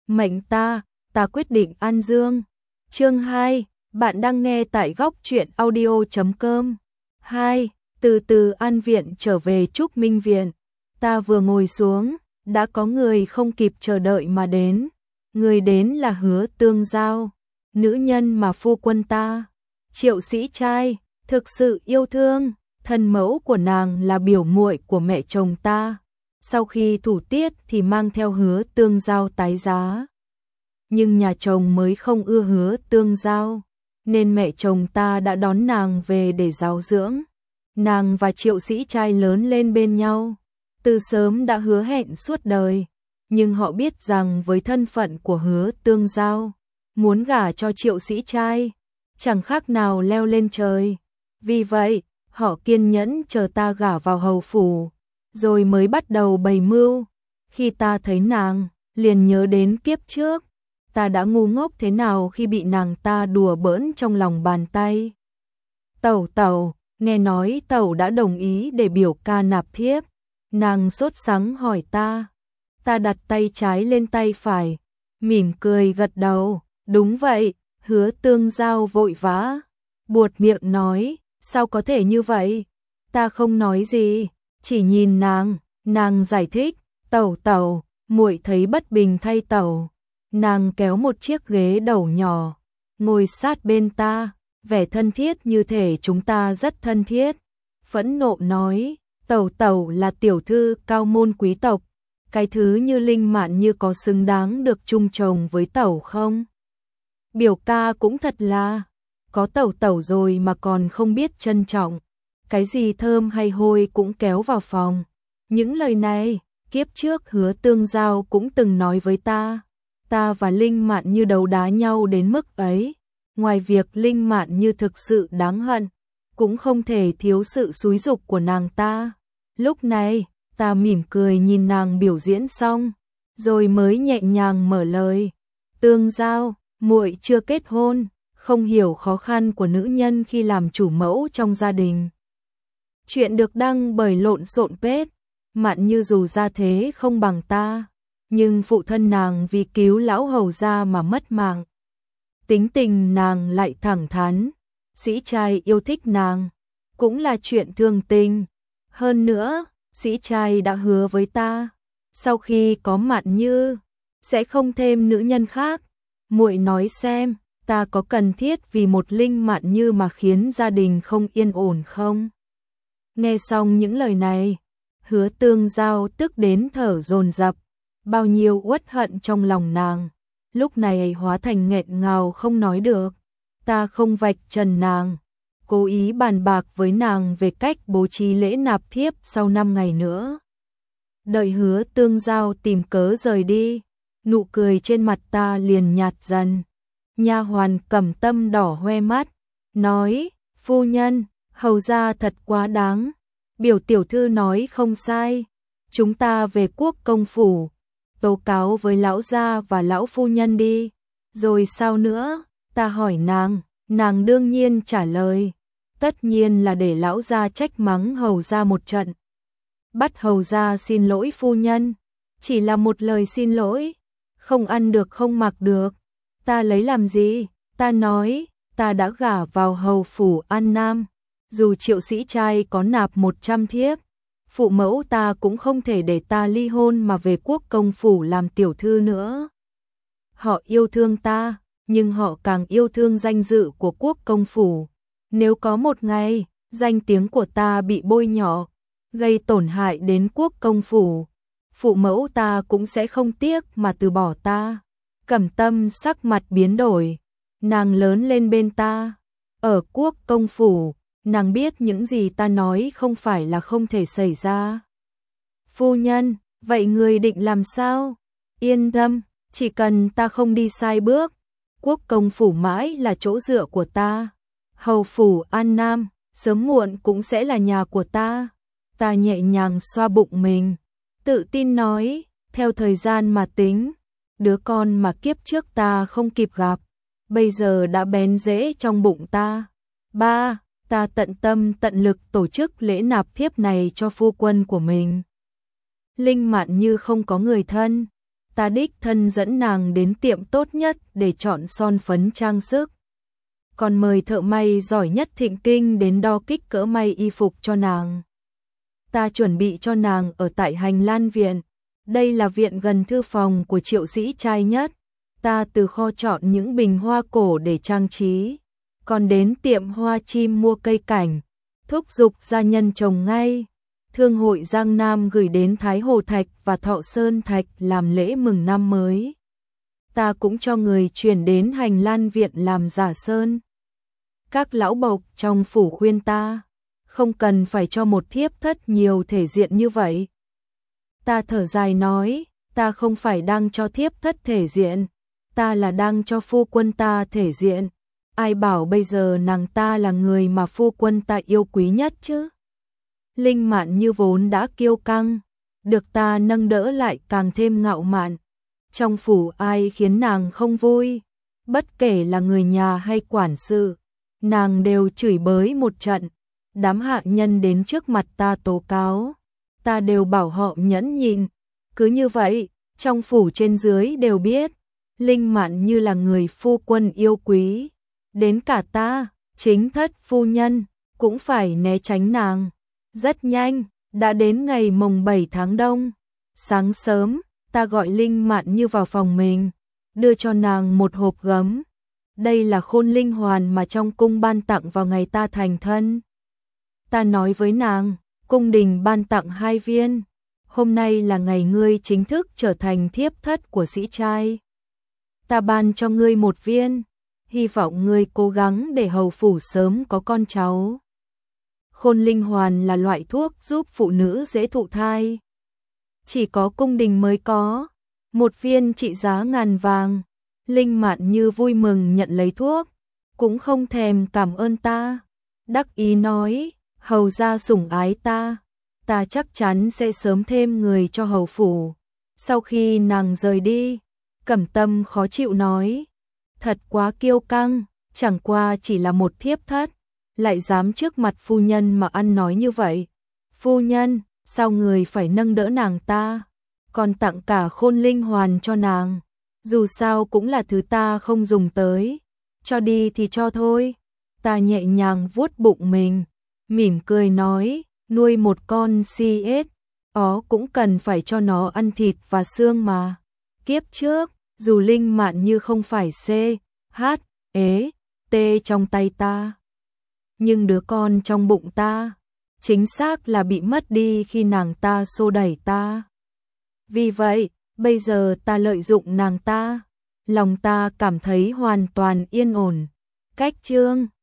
mệnh ta quyết định an dương. Chương 2, bạn đang nghe tại góc truyện audio.com. 2. Từ từ An viện trở về Trúc Minh viện. Ta vừa ngồi xuống, đã có người không kịp chờ đợi mà đến. Người đến là Hứa Tương Giao, nữ nhân mà phu quân ta, Triệu Sĩ Trai, thực sự yêu thương. Thân mẫu của nàng là biểu muội của mẹ chồng ta. Sau khi thủ tiết thì mang theo Hứa Tương Giao tái giá. Nhưng nhà chồng mới không ưa Hứa Tương Giao, nên mẹ chồng ta đã đón nàng về để giáo dưỡng. Nàng và Triệu Sĩ Trai lớn lên bên nhau, từ sớm đã hứa hẹn suốt đời. Nhưng họ biết rằng với thân phận của Hứa Tương Giao, muốn gả cho Triệu Sĩ Trai chẳng khác nào leo lên trời. Vì vậy, họ kiên nhẫn chờ ta gả vào hầu phủ, rồi mới bắt đầu bày mưu. Khi ta thấy nàng, liền nhớ đến kiếp trước, ta đã ngu ngốc thế nào khi bị nàng ta đùa bỡn trong lòng bàn tay. Tẩu, nghe nói tẩu đã đồng ý để biểu ca nạp thiếp. Nàng sốt sắng hỏi ta. Ta đặt tay trái lên tay phải, mỉm cười gật đầu. Đúng vậy. Hứa Tương Giao vội vã buột miệng nói, sao có thể như vậy? Ta không nói gì, chỉ nhìn nàng giải thích, tẩu, muội thấy bất bình thay tẩu. Nàng kéo một chiếc ghế đầu nhỏ, ngồi sát bên ta, vẻ thân thiết như thể chúng ta rất thân thiết. Phẫn nộ nói, tẩu là tiểu thư cao môn quý tộc, cái thứ như Linh Mạn Như có xứng đáng được chung chồng với tẩu không? Biểu ca cũng thật là, có tẩu rồi mà còn không biết trân trọng, cái gì thơm hay hôi cũng kéo vào phòng. Những lời này, kiếp trước Hứa Tương Giao cũng từng nói với ta. Ta và Linh Mạn Như đấu đá nhau đến mức ấy, ngoài việc Linh Mạn Như thực sự đáng hận, cũng không thể thiếu sự xúi giục của nàng ta. Lúc này, ta mỉm cười nhìn nàng biểu diễn xong, rồi mới nhẹ nhàng mở lời. Tương Giao, muội chưa kết hôn, không hiểu khó khăn của nữ nhân khi làm chủ mẫu trong gia đình. Chuyện được đăng bởi Lộn Xộn Page. Mạn Như dù gia thế không bằng ta, nhưng phụ thân nàng vì cứu lão hầu gia mà mất mạng. Tính tình nàng lại thẳng thắn, Sĩ Trai yêu thích nàng, cũng là chuyện thường tình. Hơn nữa, Sĩ Trai đã hứa với ta, sau khi có Mạn Như, sẽ không thêm nữ nhân khác. Muội nói xem, ta có cần thiết vì một Linh Mạn Như mà khiến gia đình không yên ổn không? Nghe xong những lời này, Hứa Tương Giao tức đến thở dồn dập, bao nhiêu uất hận trong lòng nàng, lúc này hóa thành nghẹn ngào không nói được. Ta không vạch trần nàng, cố ý bàn bạc với nàng về cách bố trí lễ nạp thiếp sau 5 ngày nữa. Đợi Hứa Tương Giao tìm cớ rời đi, nụ cười trên mặt ta liền nhạt dần. Nha hoàn Cẩm Tâm đỏ hoe mắt, nói, phu nhân, hầu gia thật quá đáng. Biểu tiểu thư nói không sai, chúng ta về Quốc công phủ, tố cáo với lão gia và lão phu nhân đi. Rồi sao nữa? Ta hỏi nàng đương nhiên trả lời, tất nhiên là để lão gia trách mắng hầu gia một trận. Bắt hầu gia xin lỗi phu nhân, chỉ là một lời xin lỗi, không ăn được không mặc được. Ta lấy làm gì? Ta nói, ta đã gả vào hầu phủ An Nam, dù Triệu Sĩ Trai có nạp 100 thiếp, phụ mẫu ta cũng không thể để ta ly hôn mà về Quốc công phủ làm tiểu thư nữa. Họ yêu thương ta, nhưng họ càng yêu thương danh dự của Quốc công phủ. Nếu có một ngày, danh tiếng của ta bị bôi nhọ, gây tổn hại đến Quốc công phủ, phụ mẫu ta cũng sẽ không tiếc mà từ bỏ ta. Cẩm Tâm sắc mặt biến đổi, nàng lớn lên bên ta, ở Quốc công phủ, nàng biết những gì ta nói không phải là không thể xảy ra. Phu nhân, vậy người định làm sao? Yên tâm, chỉ cần ta không đi sai bước, Quốc công phủ mãi là chỗ dựa của ta. Hầu phủ An Nam, sớm muộn cũng sẽ là nhà của ta. Ta nhẹ nhàng xoa bụng mình, tự tin nói, theo thời gian mà tính, đứa con mà kiếp trước ta không kịp gặp, bây giờ đã bén rễ trong bụng ta. Ta tận tâm tận lực tổ chức lễ nạp thiếp này cho phu quân của mình. Linh Mạn Như không có người thân, ta đích thân dẫn nàng đến tiệm tốt nhất để chọn son phấn trang sức. Còn mời thợ may giỏi nhất Thịnh Kinh đến đo kích cỡ may y phục cho nàng. Ta chuẩn bị cho nàng ở tại hành lan viện. Đây là viện gần thư phòng của Triệu Sĩ trai nhất. Ta từ kho chọn những bình hoa cổ để trang trí. Còn đến tiệm hoa chim mua cây cảnh, thúc giục gia nhân trồng ngay. Thương hội Giang Nam gửi đến Thái Hồ Thạch và Thọ Sơn Thạch làm lễ mừng năm mới. Ta cũng cho người chuyển đến hành lan viện làm giả sơn. Các lão bộc trong phủ khuyên ta, không cần phải cho một thiếp thất nhiều thể diện như vậy. Ta thở dài nói, ta không phải đang cho thiếp thất thể diện, ta là đang cho phu quân ta thể diện. Ai bảo bây giờ nàng ta là người mà phu quân ta yêu quý nhất chứ? Linh Mạn Như vốn đã kiêu căng, được ta nâng đỡ lại càng thêm ngạo mạn. Trong phủ ai khiến nàng không vui, bất kể là người nhà hay quản sự, nàng đều chửi bới một trận. Đám hạ nhân đến trước mặt ta tố cáo, ta đều bảo họ nhẫn nhịn. Cứ như vậy, trong phủ trên dưới đều biết, Linh Mạn Như là người phu quân yêu quý. Đến cả ta, chính thất phu nhân, cũng phải né tránh nàng. Rất nhanh, đã đến ngày mồng 7 tháng Đông. Sáng sớm, ta gọi Linh Mạn Như vào phòng mình, đưa cho nàng một hộp gấm. Đây là khôn linh hoàn mà trong cung ban tặng vào ngày ta thành thân. Ta nói với nàng, cung đình ban tặng 2 viên. Hôm nay là ngày ngươi chính thức trở thành thiếp thất của sĩ trai. Ta ban cho ngươi 1 viên, hy vọng ngươi cố gắng để hầu phủ sớm có con cháu. Khôn linh hoàn là loại thuốc giúp phụ nữ dễ thụ thai. Chỉ có cung đình mới có, 1 viên trị giá ngàn vàng. Linh Mạn Như vui mừng nhận lấy thuốc, cũng không thèm cảm ơn ta. Đắc ý nói, hầu gia sủng ái ta, ta chắc chắn sẽ sớm thêm người cho hầu phủ. Sau khi nàng rời đi, Cẩm Tâm khó chịu nói, thật quá kiêu căng, chẳng qua chỉ là một thiếp thất, lại dám trước mặt phu nhân mà ăn nói như vậy. Phu nhân, sao người phải nâng đỡ nàng ta, còn tặng cả khôn linh hoàn cho nàng, dù sao cũng là thứ ta không dùng tới, cho đi thì cho thôi. Ta nhẹ nhàng vuốt bụng mình, mỉm cười nói, nuôi một con CS, cũng cần phải cho nó ăn thịt và xương mà. Kiếp trước, dù Linh Mạn Như không phải C, H, E, T trong tay ta, nhưng đứa con trong bụng ta, chính xác là bị mất đi khi nàng ta xô đẩy ta. Vì vậy, bây giờ ta lợi dụng nàng ta, lòng ta cảm thấy hoàn toàn yên ổn. Cách chương